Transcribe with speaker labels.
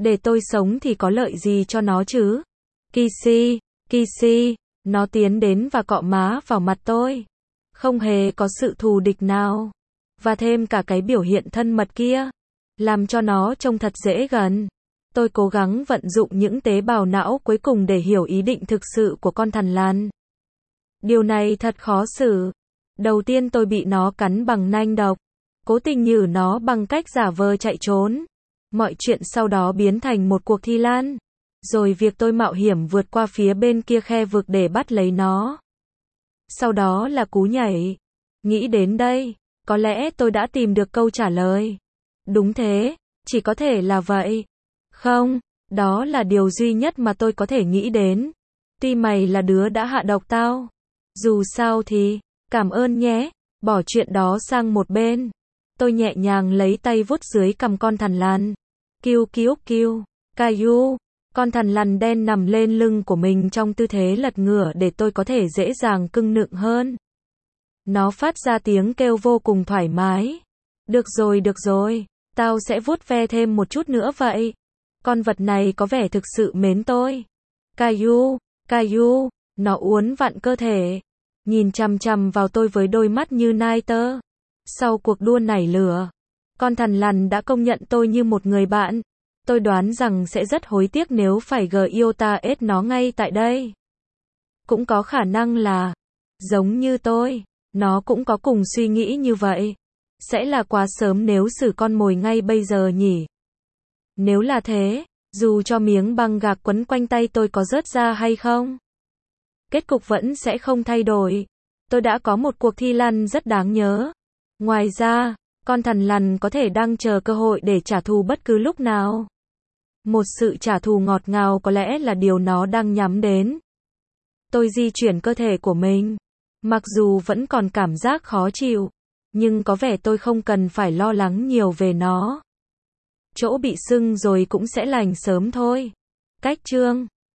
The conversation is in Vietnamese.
Speaker 1: Để tôi sống thì có lợi gì cho nó chứ? Kissy, Kissy, nó tiến đến và cọ má vào mặt tôi. Không hề có sự thù địch nào. Và thêm cả cái biểu hiện thân mật kia. Làm cho nó trông thật dễ gần. Tôi cố gắng vận dụng những tế bào não cuối cùng để hiểu ý định thực sự của con thằn lằn. Điều này thật khó xử. Đầu tiên tôi bị nó cắn bằng nanh độc. Cố tình nhử nó bằng cách giả vờ chạy trốn. Mọi chuyện sau đó biến thành một cuộc thi lan. Rồi việc tôi mạo hiểm vượt qua phía bên kia khe vực để bắt lấy nó. Sau đó là cú nhảy. Nghĩ đến đây, có lẽ tôi đã tìm được câu trả lời. Đúng thế, chỉ có thể là vậy. Không, đó là điều duy nhất mà tôi có thể nghĩ đến. Tuy mày là đứa đã hạ độc tao. Dù sao thì, cảm ơn nhé. Bỏ chuyện đó sang một bên. Tôi nhẹ nhàng lấy tay vuốt dưới cằm con thằn lằn. Kiu kiu kiu, Caillou. Con thằn lằn đen nằm lên lưng của mình trong tư thế lật ngửa để tôi có thể dễ dàng cưng nựng hơn. Nó phát ra tiếng kêu vô cùng thoải mái. Được rồi, tao sẽ vuốt ve thêm một chút nữa vậy. Con vật này có vẻ thực sự mến tôi. Caillou, Caillou, nó uốn vặn cơ thể. Nhìn chằm chằm vào tôi với đôi mắt như nai tơ. Sau cuộc đua nảy lửa, con thằn lằn đã công nhận tôi như một người bạn. Tôi đoán rằng sẽ rất hối tiếc nếu phải GIOTA-S nó ngay tại đây. Cũng có khả năng là, giống như tôi, nó cũng có cùng suy nghĩ như vậy. Sẽ là quá sớm nếu xử con mồi ngay bây giờ nhỉ? Nếu là thế, dù cho miếng băng gạc quấn quanh tay tôi có rớt ra hay không, kết cục vẫn sẽ không thay đổi. Tôi đã có một cuộc thi lăn rất đáng nhớ. Ngoài ra, con thằn lằn có thể đang chờ cơ hội để trả thù bất cứ lúc nào. Một sự trả thù ngọt ngào có lẽ là điều nó đang nhắm đến. Tôi di chuyển cơ thể của mình. Mặc dù vẫn còn cảm giác khó chịu, nhưng có vẻ tôi không cần phải lo lắng nhiều về nó. Chỗ bị sưng rồi cũng sẽ lành sớm thôi. Cách chương